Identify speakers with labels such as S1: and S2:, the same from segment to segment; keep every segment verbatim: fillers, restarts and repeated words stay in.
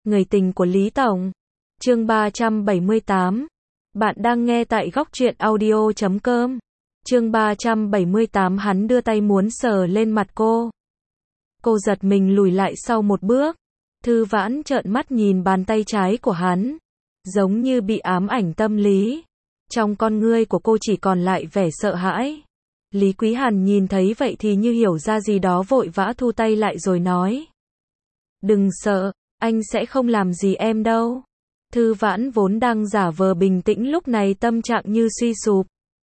S1: Người tình của Lý Tổng. Chương ba trăm bảy mươi tám. Bạn đang nghe tại góc truyện audio chấm com. Chương ba trăm bảy mươi tám. Hắn đưa tay muốn sờ lên mặt cô. Cô giật mình lùi lại sau một bước. Thư Vãn trợn mắt nhìn bàn tay trái của hắn, giống như bị ám ảnh tâm lý. Trong con ngươi của cô chỉ còn lại vẻ sợ hãi. Lý Quý Hàn nhìn thấy vậy thì như hiểu ra gì đó vội vã thu tay lại rồi nói: "Đừng sợ, anh sẽ không làm gì em đâu." Thư Vãn vốn đang giả vờ bình tĩnh lúc này tâm trạng như suy sụp.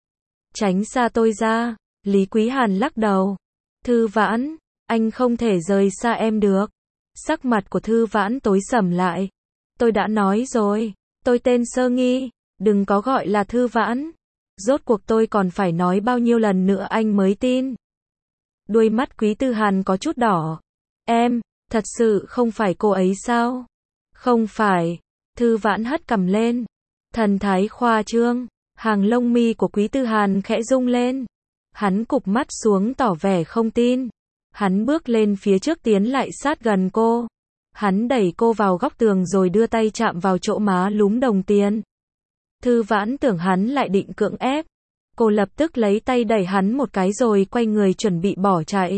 S1: "Tránh xa tôi ra." Lý Quý Hàn lắc đầu. "Thư Vãn, anh không thể rời xa em được." Sắc mặt của Thư Vãn tối sầm lại. "Tôi đã nói rồi, tôi tên Sơ Nghi, đừng có gọi là Thư Vãn. Rốt cuộc tôi còn phải nói bao nhiêu lần nữa anh mới tin." Đuôi mắt Quý Tư Hàn có chút đỏ. "Em, thật sự không phải cô ấy sao?" "Không phải." Thư Vãn hất cằm lên. Thần thái khoa trương. Hàng lông mi của Quý Tư Hàn khẽ rung lên. Hắn cụp mắt xuống tỏ vẻ không tin. Hắn bước lên phía trước tiến lại sát gần cô. Hắn đẩy cô vào góc tường rồi đưa tay chạm vào chỗ má lúm đồng tiền. Thư Vãn tưởng hắn lại định cưỡng ép. Cô lập tức lấy tay đẩy hắn một cái rồi quay người chuẩn bị bỏ chạy.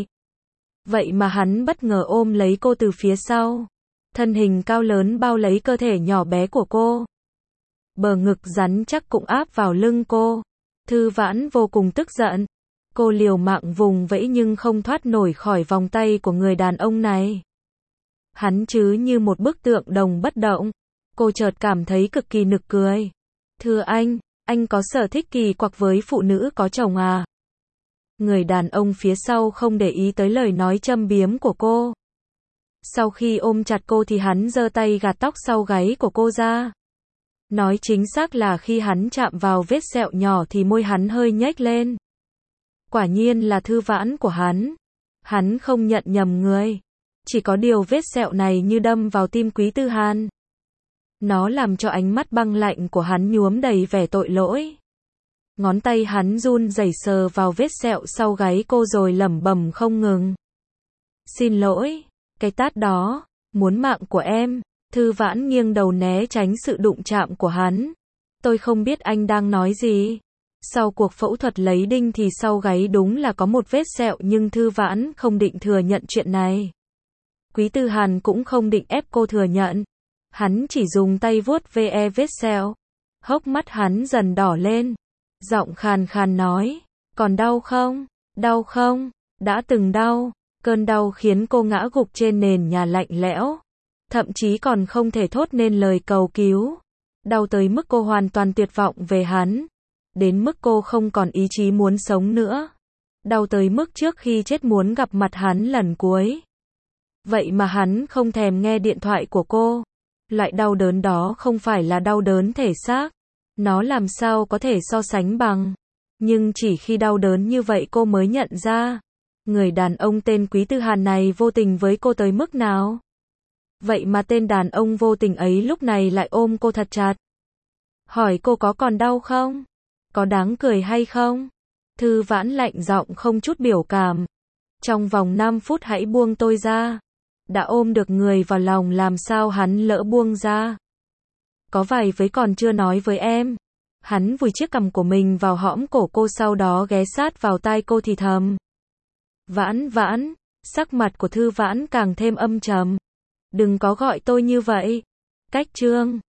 S1: Vậy mà hắn bất ngờ ôm lấy cô từ phía sau. Thân hình cao lớn bao lấy cơ thể nhỏ bé của cô. Bờ ngực rắn chắc cũng áp vào lưng cô. Thư Vãn vô cùng tức giận. Cô liều mạng vùng vẫy nhưng không thoát nổi khỏi vòng tay của người đàn ông này. Hắn chứ như một bức tượng đồng bất động. Cô chợt cảm thấy cực kỳ nực cười. "Thưa anh, anh có sở thích kỳ quặc với phụ nữ có chồng à?" Người đàn ông phía sau không để ý tới lời nói châm biếm của cô. Sau khi ôm chặt cô thì hắn giơ tay gạt tóc sau gáy của cô ra. Nói chính xác là khi hắn chạm vào vết sẹo nhỏ thì môi hắn hơi nhếch lên. Quả nhiên là Thư Vãn của hắn. Hắn không nhận nhầm người. Chỉ có điều vết sẹo này như đâm vào tim Quý Tư Hàn. Nó làm cho ánh mắt băng lạnh của hắn nhuốm đầy vẻ tội lỗi. Ngón tay hắn run rẩy sờ vào vết sẹo sau gáy cô rồi lẩm bẩm không ngừng. "Xin lỗi, cái tát đó, muốn mạng của em." Thư Vãn nghiêng đầu né tránh sự đụng chạm của hắn. "Tôi không biết anh đang nói gì." Sau cuộc phẫu thuật lấy đinh thì sau gáy đúng là có một vết sẹo nhưng Thư Vãn không định thừa nhận chuyện này. Quý Tư Hàn cũng không định ép cô thừa nhận. Hắn chỉ dùng tay vuốt ve vết sẹo. Hốc mắt hắn dần đỏ lên. Giọng khàn khàn nói: "Còn đau không? Đau không?" Đã từng đau. Cơn đau khiến cô ngã gục trên nền nhà lạnh lẽo. Thậm chí còn không thể thốt nên lời cầu cứu. Đau tới mức cô hoàn toàn tuyệt vọng về hắn. Đến mức cô không còn ý chí muốn sống nữa. Đau tới mức trước khi chết muốn gặp mặt hắn lần cuối. Vậy mà hắn không thèm nghe điện thoại của cô. Loại đau đớn đó không phải là đau đớn thể xác. Nó làm sao có thể so sánh bằng. Nhưng chỉ khi đau đớn như vậy cô mới nhận ra. Người đàn ông tên Quý Tư Hàn này vô tình với cô tới mức nào. Vậy mà tên đàn ông vô tình ấy lúc này lại ôm cô thật chặt. Hỏi cô có còn đau không? Có đáng cười hay không? Thư Vãn lạnh giọng không chút biểu cảm. "Trong vòng năm phút hãy buông tôi ra." Đã ôm được người vào lòng làm sao hắn lỡ buông ra. "Có vài với còn chưa nói với em." Hắn vùi chiếc cằm của mình vào hõm cổ cô sau đó ghé sát vào tai cô thì thầm: "Vãn Vãn." Sắc mặt của Thư Vãn càng thêm âm trầm. "Đừng có gọi tôi như vậy." Cách chương